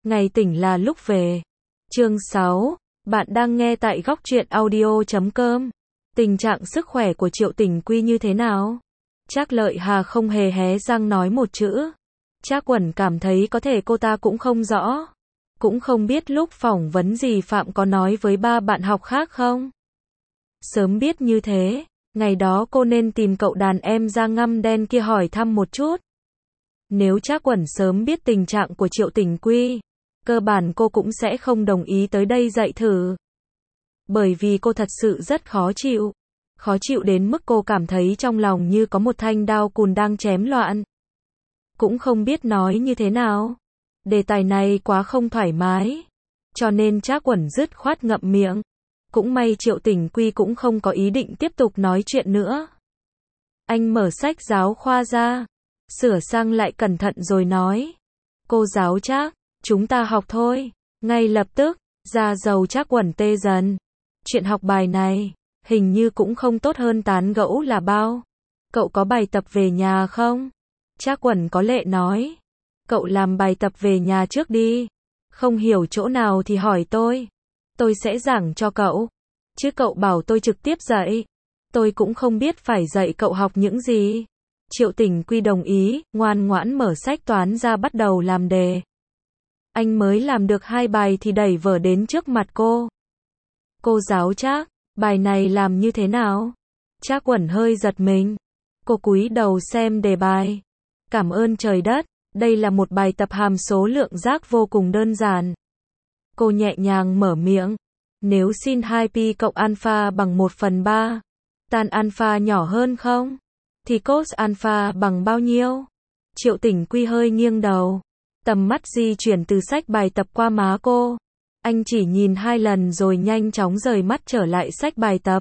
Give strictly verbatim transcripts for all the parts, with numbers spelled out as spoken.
Ngày tỉnh là lúc về. Chương sáu, bạn đang nghe tại góc truyện audio chấm com. Tình trạng sức khỏe của Triệu Tình Quy như thế nào? Trác Lợi Hà không hề hé răng nói một chữ. Trác Uẩn cảm thấy có thể cô ta cũng không rõ. Cũng không biết lúc phỏng vấn gì Phạm có nói với ba bạn học khác không? Sớm biết như thế, ngày đó cô nên tìm cậu đàn em da ngăm đen kia hỏi thăm một chút. Nếu Trác Uẩn sớm biết tình trạng của Triệu Tình Quy, cơ bản cô cũng sẽ không đồng ý tới đây dạy thử. Bởi vì cô thật sự rất khó chịu. Khó chịu đến mức cô cảm thấy trong lòng như có một thanh đao cùn đang chém loạn. Cũng không biết nói như thế nào. Đề tài này quá không thoải mái. Cho nên Trác Uẩn dứt khoát ngậm miệng. Cũng may Triệu Tình Quy cũng không có ý định tiếp tục nói chuyện nữa. Anh mở sách giáo khoa ra, sửa sang lại cẩn thận rồi nói. Cô giáo Trác, chúng ta học thôi. Ngay lập tức, da dầu Trác Uẩn tê dần. Chuyện học bài này, hình như cũng không tốt hơn tán gẫu là bao. Cậu có bài tập về nhà không? Trác Uẩn có lệ nói. Cậu làm bài tập về nhà trước đi. Không hiểu chỗ nào thì hỏi tôi. Tôi sẽ giảng cho cậu. Chứ cậu bảo tôi trực tiếp dạy. Tôi cũng không biết phải dạy cậu học những gì. Triệu Tình Quy đồng ý, ngoan ngoãn mở sách toán ra bắt đầu làm đề. Anh mới làm được hai bài thì đẩy vở đến trước mặt cô. Cô giáo Trác, bài này làm như thế nào? Trác Uẩn hơi giật mình. Cô cúi đầu xem đề bài. Cảm ơn trời đất, đây là một bài tập hàm số lượng giác vô cùng đơn giản. Cô nhẹ nhàng mở miệng. Nếu sin hai pi cộng alpha bằng một phần ba, tan alpha nhỏ hơn không? Thì cos alpha bằng bao nhiêu? Triệu Tình Quy hơi nghiêng đầu. Tầm mắt di chuyển từ sách bài tập qua má cô. Anh chỉ nhìn hai lần rồi nhanh chóng rời mắt trở lại sách bài tập.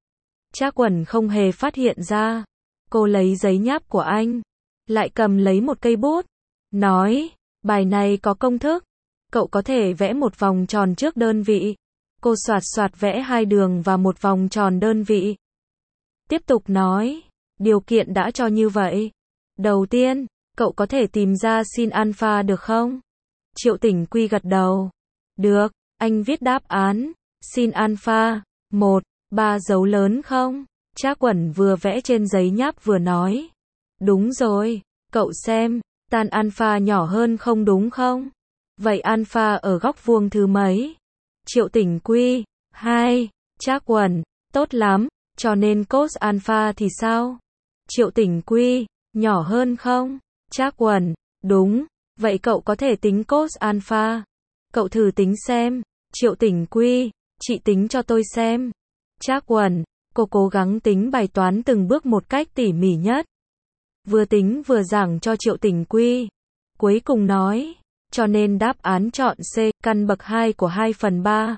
Trác Uẩn không hề phát hiện ra. Cô lấy giấy nháp của anh. Lại cầm lấy một cây bút. Nói, bài này có công thức. Cậu có thể vẽ một vòng tròn trước đơn vị. Cô xoạt xoạt vẽ hai đường và một vòng tròn đơn vị. Tiếp tục nói, điều kiện đã cho như vậy. Đầu tiên, cậu có thể tìm ra sin alpha được không? Triệu Tình Quy gật đầu. Được, anh viết đáp án. Sin alpha, một, ba dấu lớn không? Trác Uẩn vừa vẽ trên giấy nháp vừa nói. Đúng rồi, cậu xem, tan alpha nhỏ hơn không đúng không? Vậy alpha ở góc vuông thứ mấy? Triệu Tình Quy, hai. Trác Uẩn, tốt lắm, cho nên cos alpha thì sao? Triệu Tình Quy, nhỏ hơn không? Trác Uẩn, đúng, vậy cậu có thể tính cos alpha. Cậu thử tính xem. Triệu Tình Quy, chị tính cho tôi xem. Trác Uẩn, cô cố gắng tính bài toán từng bước một cách tỉ mỉ nhất. Vừa tính vừa giảng cho Triệu Tình Quy. Cuối cùng nói, cho nên đáp án chọn C, căn bậc hai của hai phần ba.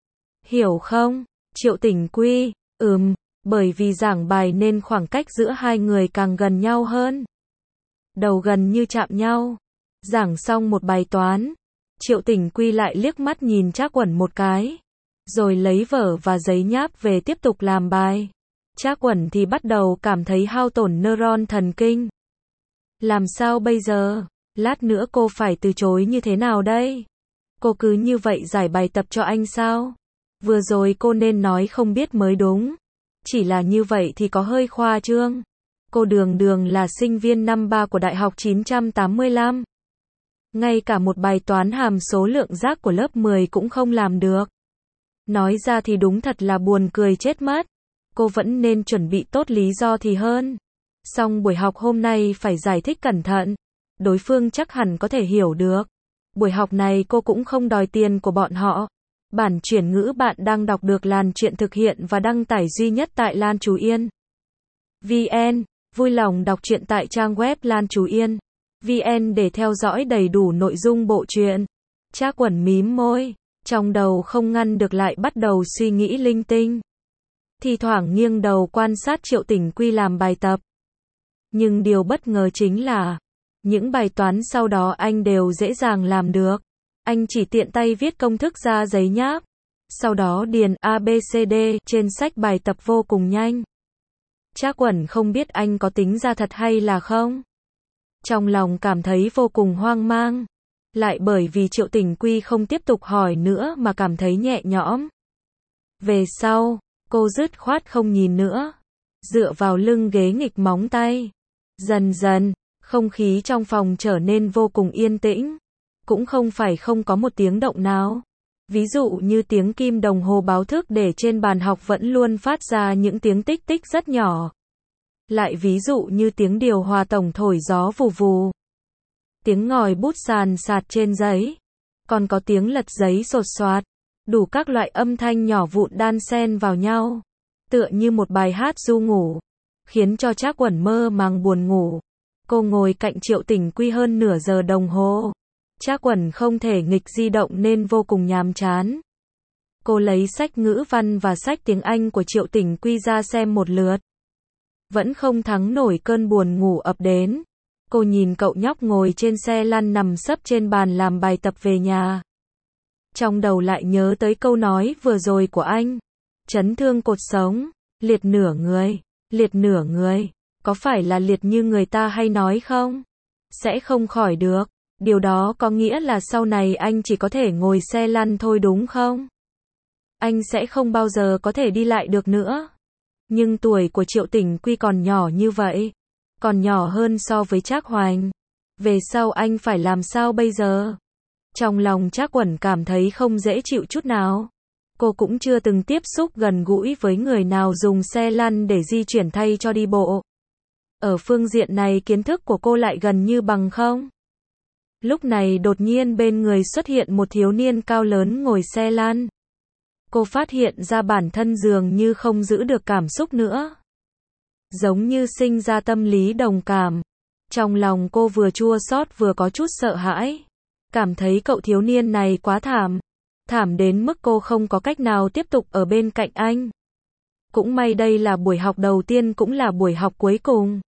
Hiểu không? Triệu Tình Quy, ừm, bởi vì giảng bài nên khoảng cách giữa hai người càng gần nhau hơn. Đầu gần như chạm nhau. Giảng xong một bài toán, Triệu Tình Quy lại liếc mắt nhìn Trác Uẩn một cái, rồi lấy vở và giấy nháp về tiếp tục làm bài. Trác Uẩn thì bắt đầu cảm thấy hao tổn neuron thần kinh. Làm sao bây giờ? Lát nữa cô phải từ chối như thế nào đây? Cô cứ như vậy giải bài tập cho anh sao? Vừa rồi cô nên nói không biết mới đúng. Chỉ là như vậy thì có hơi khoa trương. Cô đường đường là sinh viên năm ba của Đại học chín trăm tám mươi lăm. Ngay cả một bài toán hàm số lượng giác của lớp mười cũng không làm được. Nói ra thì đúng thật là buồn cười chết mất. Cô vẫn nên chuẩn bị tốt lý do thì hơn. Xong buổi học hôm nay phải giải thích cẩn thận. Đối phương chắc hẳn có thể hiểu được. Buổi học này cô cũng không đòi tiền của bọn họ. Bản chuyển ngữ bạn đang đọc được Lan Truyện thực hiện và đăng tải duy nhất tại Lan Chú Yên vê en. Vui lòng đọc truyện tại trang web Lan Chú Yên vê en để theo dõi đầy đủ nội dung bộ truyện. Trác Uẩn mím môi, trong đầu không ngăn được lại bắt đầu suy nghĩ linh tinh. Thì thoảng nghiêng đầu quan sát Triệu Tình Quy làm bài tập. Nhưng điều bất ngờ chính là, những bài toán sau đó anh đều dễ dàng làm được. Anh chỉ tiện tay viết công thức ra giấy nháp. Sau đó điền A B C D trên sách bài tập vô cùng nhanh. Trác Uẩn không biết anh có tính ra thật hay là không. Trong lòng cảm thấy vô cùng hoang mang. lại bởi vì Triệu Tình Quy không tiếp tục hỏi nữa mà cảm thấy nhẹ nhõm. Về sau, cô dứt khoát không nhìn nữa, dựa vào lưng ghế nghịch móng tay. Dần dần, không khí trong phòng trở nên vô cùng yên tĩnh, cũng không phải không có một tiếng động nào. Ví dụ như tiếng kim đồng hồ báo thức để trên bàn học vẫn luôn phát ra những tiếng tích tích rất nhỏ. Lại ví dụ như tiếng điều hòa tổng thổi gió vù vù. Tiếng ngòi bút sàn sạt trên giấy. Còn có tiếng lật giấy sột soạt. Đủ các loại âm thanh nhỏ vụn đan xen vào nhau. Tựa như một bài hát ru ngủ. Khiến cho Trác Uẩn mơ màng buồn ngủ. Cô ngồi cạnh Triệu Tình Quy hơn nửa giờ đồng hồ. Trác Uẩn không thể nghịch di động nên vô cùng nhàm chán. Cô lấy sách ngữ văn và sách tiếng Anh của Triệu Tình Quy ra xem một lượt. Vẫn không thắng nổi cơn buồn ngủ ập đến. Cô nhìn cậu nhóc ngồi trên xe lăn nằm sấp trên bàn làm bài tập về nhà. Trong đầu lại nhớ tới câu nói vừa rồi của anh. Chấn thương cột sống, liệt nửa người, liệt nửa người. Có phải là liệt như người ta hay nói không? Sẽ không khỏi được. Điều đó có nghĩa là sau này anh chỉ có thể ngồi xe lăn thôi đúng không? Anh sẽ không bao giờ có thể đi lại được nữa. Nhưng tuổi của Triệu Tình Quy còn nhỏ như vậy. Còn nhỏ hơn so với Trác Hoành. Về sau anh phải làm sao bây giờ? Trong lòng Trác Uẩn cảm thấy không dễ chịu chút nào. Cô cũng chưa từng tiếp xúc gần gũi với người nào dùng xe lăn để di chuyển thay cho đi bộ. Ở phương diện này kiến thức của cô lại gần như bằng không. Lúc này đột nhiên bên người xuất hiện một thiếu niên cao lớn ngồi xe lăn. Cô phát hiện ra bản thân dường như không giữ được cảm xúc nữa. Giống như sinh ra tâm lý đồng cảm. Trong lòng cô vừa chua xót vừa có chút sợ hãi. Cảm thấy cậu thiếu niên này quá thảm. Thảm đến mức cô không có cách nào tiếp tục ở bên cạnh anh. Cũng may đây là buổi học đầu tiên cũng là buổi học cuối cùng.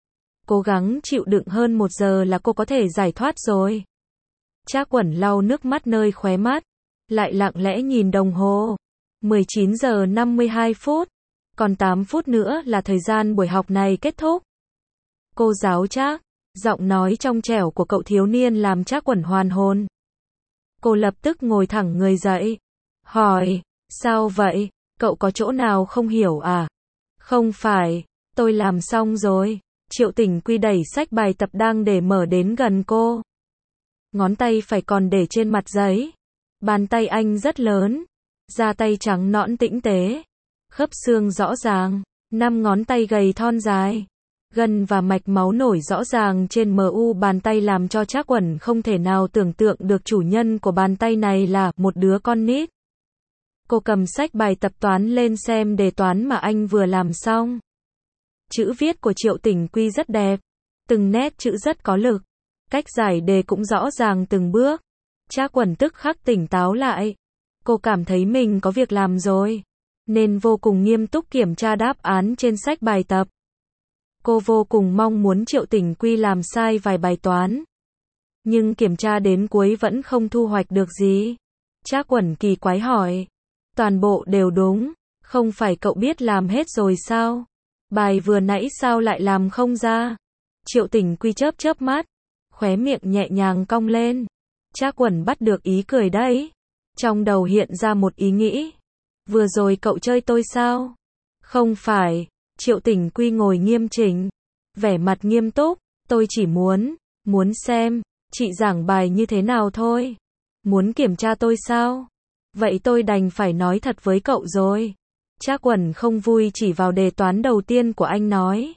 Cố gắng chịu đựng hơn một giờ là cô có thể giải thoát rồi. Trác Uẩn lau nước mắt nơi khóe mắt. Lại lặng lẽ nhìn đồng hồ. mười chín giờ năm mươi hai phút. Còn tám phút nữa là thời gian buổi học này kết thúc. Cô giáo Trác. Giọng nói trong trẻo của cậu thiếu niên làm Trác Uẩn hoàn hồn. Cô lập tức ngồi thẳng người dậy. Hỏi, sao vậy? Cậu có chỗ nào không hiểu à? Không phải, tôi làm xong rồi. Triệu Tình Quy đẩy sách bài tập đang để mở đến gần cô. Ngón tay phải còn để trên mặt giấy. Bàn tay anh rất lớn. Da tay trắng nõn tĩnh tế. Khớp xương rõ ràng. Năm ngón tay gầy thon dài. Gân và mạch máu nổi rõ ràng trên mu bàn tay làm cho Trác Uẩn không thể nào tưởng tượng được chủ nhân của bàn tay này là một đứa con nít. Cô cầm sách bài tập toán lên xem đề toán mà anh vừa làm xong. Chữ viết của Triệu Tình Quy rất đẹp. Từng nét chữ rất có lực. Cách giải đề cũng rõ ràng từng bước. Trác Uẩn tức khắc tỉnh táo lại. Cô cảm thấy mình có việc làm rồi. Nên vô cùng nghiêm túc kiểm tra đáp án trên sách bài tập. Cô vô cùng mong muốn Triệu Tình Quy làm sai vài bài toán. Nhưng kiểm tra đến cuối vẫn không thu hoạch được gì. Trác Uẩn kỳ quái hỏi. Toàn bộ đều đúng. Không phải cậu biết làm hết rồi sao? Bài vừa nãy sao lại làm không ra? Triệu Tình Quy chớp chớp mắt. Khóe miệng nhẹ nhàng cong lên. Trác Uẩn bắt được ý cười đấy. Trong đầu hiện ra một ý nghĩ. Vừa rồi cậu chơi tôi sao? Không phải. Triệu Tình Quy ngồi nghiêm chỉnh. Vẻ mặt nghiêm túc. Tôi chỉ muốn. Muốn xem. Chị giảng bài như thế nào thôi. Muốn kiểm tra tôi sao? Vậy tôi đành phải nói thật với cậu rồi. Trác Uẩn không vui chỉ vào đề toán đầu tiên của anh nói.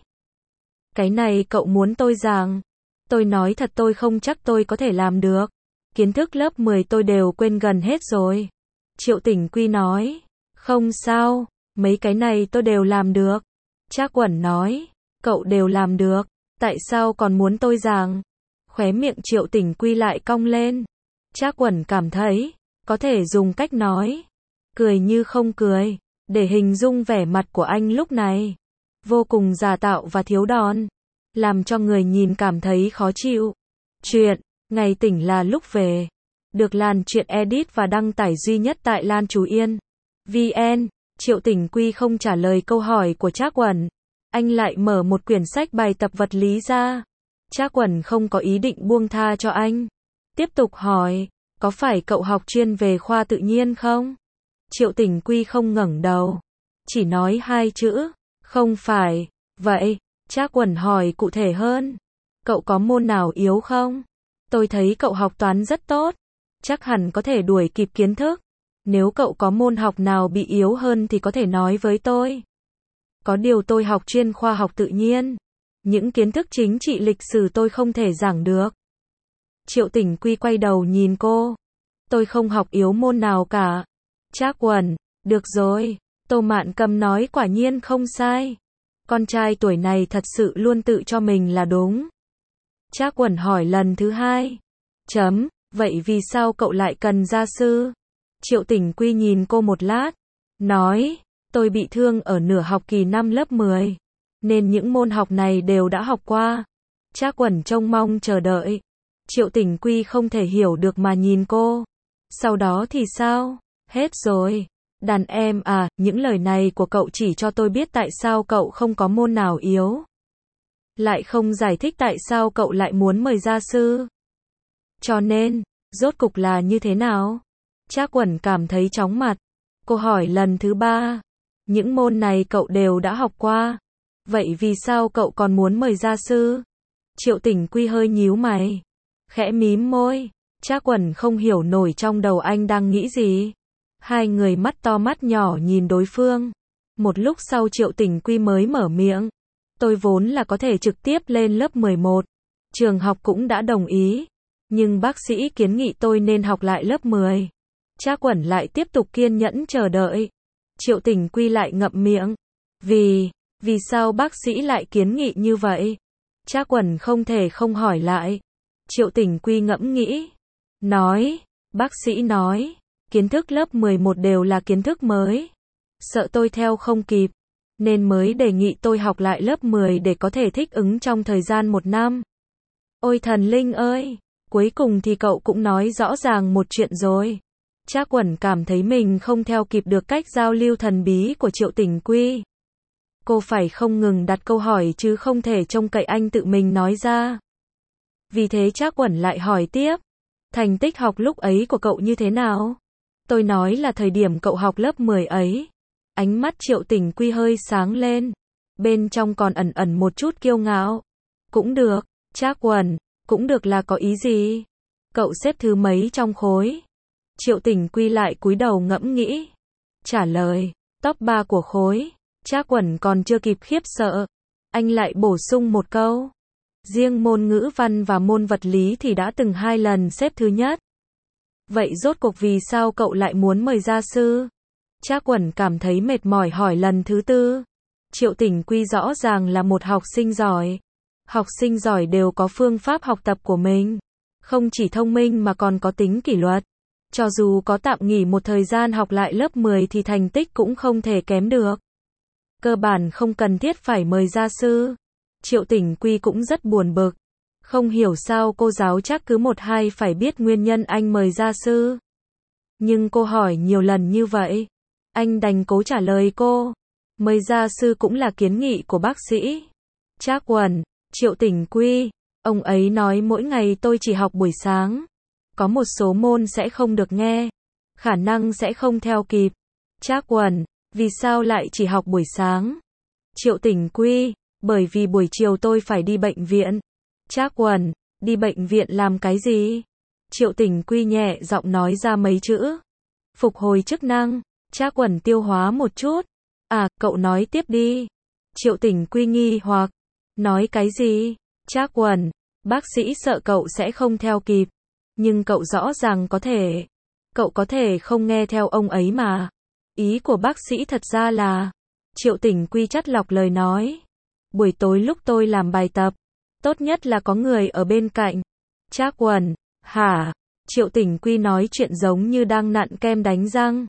Cái này cậu muốn tôi giảng. Tôi nói thật tôi không chắc tôi có thể làm được. Kiến thức lớp mười tôi đều quên gần hết rồi. Triệu Tình Quy nói. Không sao, mấy cái này tôi đều làm được. Trác Uẩn nói. Cậu đều làm được. Tại sao còn muốn tôi giảng? Khóe miệng Triệu Tình Quy lại cong lên. Trác Uẩn cảm thấy. Có thể dùng cách nói. Cười như không cười. Để hình dung vẻ mặt của anh lúc này. Vô cùng giả tạo và thiếu đòn. Làm cho người nhìn cảm thấy khó chịu. Chuyện. Ngày tỉnh là lúc về. Được Lan Chuyện edit và đăng tải duy nhất tại Lan Chú Yên. vn. Triệu Tình Quy không trả lời câu hỏi của Trác Uẩn. Anh lại mở một quyển sách bài tập vật lý ra. Trác Uẩn không có ý định buông tha cho anh. Tiếp tục hỏi, có phải cậu học chuyên về khoa tự nhiên không? Triệu Tình Quy không ngẩng đầu, chỉ nói hai chữ, không phải. Vậy, Trác Uẩn hỏi cụ thể hơn, cậu có môn nào yếu không? Tôi thấy cậu học toán rất tốt, chắc hẳn có thể đuổi kịp kiến thức. Nếu cậu có môn học nào bị yếu hơn thì có thể nói với tôi. Có điều tôi học chuyên khoa học tự nhiên, những kiến thức chính trị lịch sử tôi không thể giảng được. Triệu Tình Quy quay đầu nhìn cô. Tôi không học yếu môn nào cả. Trác Uẩn, được rồi, Tô Mạn Cầm nói quả nhiên không sai. Con trai tuổi này thật sự luôn tự cho mình là đúng. Trác Uẩn hỏi lần thứ hai. Chấm, vậy vì sao cậu lại cần gia sư? Triệu Tình Quy nhìn cô một lát, nói, tôi bị thương ở nửa học kỳ năm lớp mười, nên những môn học này đều đã học qua. Trác Uẩn trông mong chờ đợi. Triệu Tình Quy không thể hiểu được mà nhìn cô. Sau đó thì sao? Hết rồi. Đàn em à, những lời này của cậu chỉ cho tôi biết tại sao cậu không có môn nào yếu. Lại không giải thích tại sao cậu lại muốn mời gia sư. Cho nên, rốt cục là như thế nào? Trác Uẩn cảm thấy chóng mặt. Cô hỏi lần thứ ba. Những môn này cậu đều đã học qua. Vậy vì sao cậu còn muốn mời gia sư? Triệu Tình Quy hơi nhíu mày, khẽ mím môi. Trác Uẩn không hiểu nổi trong đầu anh đang nghĩ gì. Hai người mắt to mắt nhỏ nhìn đối phương. Một lúc sau Triệu Tình Quy mới mở miệng. Tôi vốn là có thể trực tiếp lên lớp mười một. Trường học cũng đã đồng ý. Nhưng bác sĩ kiến nghị tôi nên học lại lớp mười. Trác Uẩn lại tiếp tục kiên nhẫn chờ đợi. Triệu Tình Quy lại ngậm miệng. Vì, vì sao bác sĩ lại kiến nghị như vậy? Trác Uẩn không thể không hỏi lại. Triệu Tình Quy ngẫm nghĩ. Nói, bác sĩ nói, kiến thức lớp mười một đều là kiến thức mới. Sợ tôi theo không kịp, nên mới đề nghị tôi học lại lớp mười để có thể thích ứng trong thời gian một năm. Ôi thần linh ơi, cuối cùng thì cậu cũng nói rõ ràng một chuyện rồi. Trác Uẩn cảm thấy mình không theo kịp được cách giao lưu thần bí của Triệu Tình Quy. Cô phải không ngừng đặt câu hỏi chứ không thể trông cậy anh tự mình nói ra. Vì thế Trác Uẩn lại hỏi tiếp. Thành tích học lúc ấy của cậu như thế nào? Tôi nói là thời điểm cậu học lớp mười ấy. Ánh mắt Triệu Tình Quy hơi sáng lên. Bên trong còn ẩn ẩn một chút kiêu ngạo. Cũng được, Trác Uẩn, cũng được là có ý gì? Cậu xếp thứ mấy trong khối? Triệu Tình Quy lại cúi đầu ngẫm nghĩ. Trả lời, top ba của khối. Trác Uẩn còn chưa kịp khiếp sợ. Anh lại bổ sung một câu. Riêng môn ngữ văn và môn vật lý thì đã từng hai lần xếp thứ nhất. Vậy rốt cuộc vì sao cậu lại muốn mời gia sư? Trác Uẩn cảm thấy mệt mỏi hỏi lần thứ tư. Triệu Tình Quy rõ ràng là một học sinh giỏi. Học sinh giỏi đều có phương pháp học tập của mình. Không chỉ thông minh mà còn có tính kỷ luật. Cho dù có tạm nghỉ một thời gian học lại lớp mười thì thành tích cũng không thể kém được. Cơ bản không cần thiết phải mời gia sư. Triệu Tình Quy cũng rất buồn bực. Không hiểu sao cô giáo chắc cứ một hai phải biết nguyên nhân anh mời gia sư. Nhưng cô hỏi nhiều lần như vậy. Anh đành cố trả lời cô. Mời gia sư cũng là kiến nghị của bác sĩ. Trác Uẩn, Triệu Tình Quy, ông ấy nói mỗi ngày tôi chỉ học buổi sáng. Có một số môn sẽ không được nghe. Khả năng sẽ không theo kịp. Trác Uẩn, vì sao lại chỉ học buổi sáng? Triệu Tình Quy, bởi vì buổi chiều tôi phải đi bệnh viện. Trác Uẩn, đi bệnh viện làm cái gì? Triệu Tình Quy nhẹ giọng nói ra mấy chữ. Phục hồi chức năng. Trác Uẩn tiêu hóa một chút. À, cậu nói tiếp đi. Triệu Tình Quy nghi hoặc. Nói cái gì? Trác Uẩn, bác sĩ sợ cậu sẽ không theo kịp. Nhưng cậu rõ ràng có thể. Cậu có thể không nghe theo ông ấy mà. Ý của bác sĩ thật ra là. Triệu Tình Quy chắt lọc lời nói. Buổi tối lúc tôi làm bài tập, tốt nhất là có người ở bên cạnh. Trác Uẩn, hả? Triệu Tình Quy nói chuyện giống như đang nặn kem đánh răng.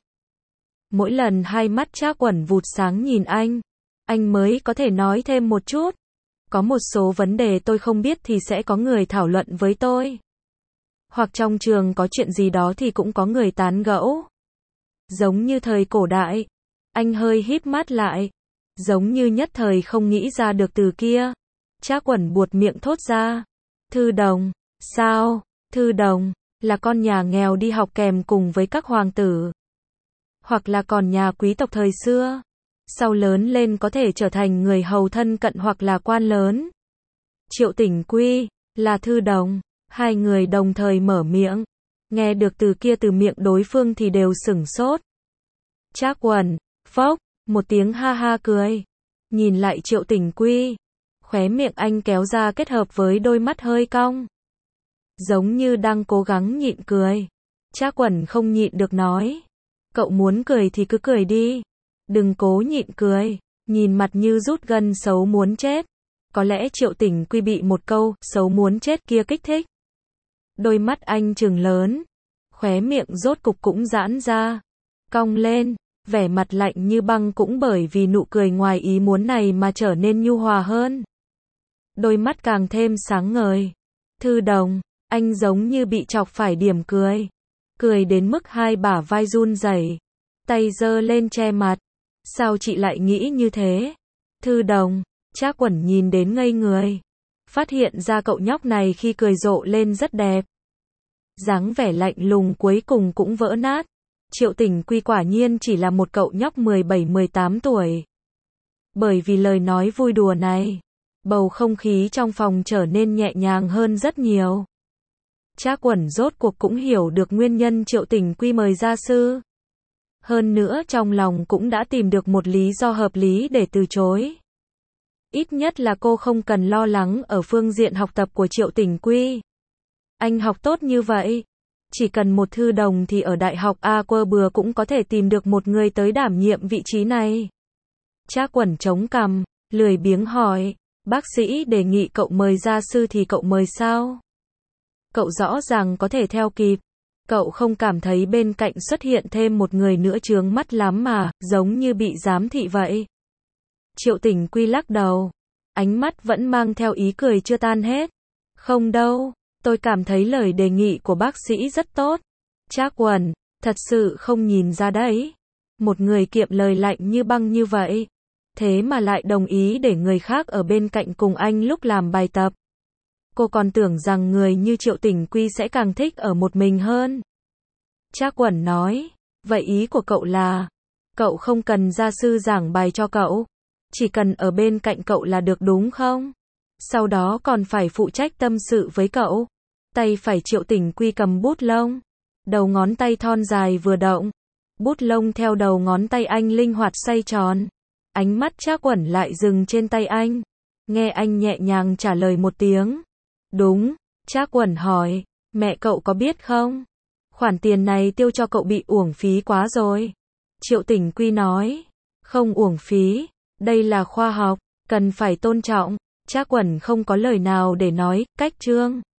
Mỗi lần hai mắt Trác Uẩn vụt sáng nhìn anh, anh mới có thể nói thêm một chút. Có một số vấn đề tôi không biết thì sẽ có người thảo luận với tôi. Hoặc trong trường có chuyện gì đó thì cũng có người tán gẫu. Giống như thời cổ đại. Anh hơi híp mắt lại. Giống như nhất thời không nghĩ ra được từ kia. Trác Uẩn buột miệng thốt ra. Thư đồng, sao? Thư đồng, là con nhà nghèo đi học kèm cùng với các hoàng tử. Hoặc là còn nhà quý tộc thời xưa. Sau lớn lên có thể trở thành người hầu thân cận hoặc là quan lớn. Triệu Tỉnh Quy, là thư đồng. Hai người đồng thời mở miệng. Nghe được từ kia từ miệng đối phương thì đều sửng sốt. Trác Quẩn, phốc, một tiếng ha ha cười. Nhìn lại Triệu Tỉnh Quy. Khóe miệng anh kéo ra kết hợp với đôi mắt hơi cong. Giống như đang cố gắng nhịn cười. Trác Quẩn không nhịn được nói. Cậu muốn cười thì cứ cười đi. Đừng cố nhịn cười. Nhìn mặt như rút gân xấu muốn chết. Có lẽ Triệu Tỉnh Quy bị một câu xấu muốn chết kia kích thích. Đôi mắt anh trừng lớn. Khóe miệng rốt cục cũng giãn ra. Cong lên. Vẻ mặt lạnh như băng cũng bởi vì nụ cười ngoài ý muốn này mà trở nên nhu hòa hơn. Đôi mắt càng thêm sáng ngời. Thư đồng, anh giống như bị chọc phải điểm cười. Cười đến mức hai bả vai run rẩy, tay giơ lên che mặt. Sao chị lại nghĩ như thế? Thư đồng, Trác Quẩn nhìn đến ngây người. Phát hiện ra cậu nhóc này khi cười rộ lên rất đẹp. Dáng vẻ lạnh lùng cuối cùng cũng vỡ nát. Triệu Tỉnh Quy quả nhiên chỉ là một cậu nhóc mười bảy mười tám tuổi. Bởi vì lời nói vui đùa này, bầu không khí trong phòng trở nên nhẹ nhàng hơn rất nhiều. Trác Quẩn rốt cuộc cũng hiểu được nguyên nhân Triệu Tỉnh Quy mời gia sư. Hơn nữa trong lòng cũng đã tìm được một lý do hợp lý để từ chối. Ít nhất là cô không cần lo lắng ở phương diện học tập của Triệu Tỉnh Quy. Anh học tốt như vậy, chỉ cần một thư đồng thì ở Đại học A Quơ Bừa cũng có thể tìm được một người tới đảm nhiệm vị trí này. Trác Quẩn chống cằm, lười biếng hỏi, bác sĩ đề nghị cậu mời gia sư thì cậu mời sao? Cậu rõ ràng có thể theo kịp. Cậu không cảm thấy bên cạnh xuất hiện thêm một người nữa chướng mắt lắm mà, giống như bị giám thị vậy. Triệu Tỉnh Quy lắc đầu. Ánh mắt vẫn mang theo ý cười chưa tan hết. Không đâu, tôi cảm thấy lời đề nghị của bác sĩ rất tốt. Trác Quẩn, thật sự không nhìn ra đấy. Một người kiệm lời lạnh như băng như vậy. Thế mà lại đồng ý để người khác ở bên cạnh cùng anh lúc làm bài tập. Cô còn tưởng rằng người như Triệu Tỉnh Quy sẽ càng thích ở một mình hơn. Trác Quẩn nói, vậy ý của cậu là, cậu không cần gia sư giảng bài cho cậu, chỉ cần ở bên cạnh cậu là được đúng không? Sau đó còn phải phụ trách tâm sự với cậu. Tay phải Triệu Tỉnh Quy cầm bút lông, đầu ngón tay thon dài vừa động, bút lông theo đầu ngón tay anh linh hoạt xoay tròn. Ánh mắt Trác Quẩn lại dừng trên tay anh. Nghe anh nhẹ nhàng trả lời một tiếng. Đúng, Trác Quẩn hỏi, mẹ cậu có biết không? Khoản tiền này tiêu cho cậu bị uổng phí quá rồi. Triệu Tỉnh Quy nói, không uổng phí, đây là khoa học, cần phải tôn trọng. Trác Quẩn không có lời nào để nói, cách trương.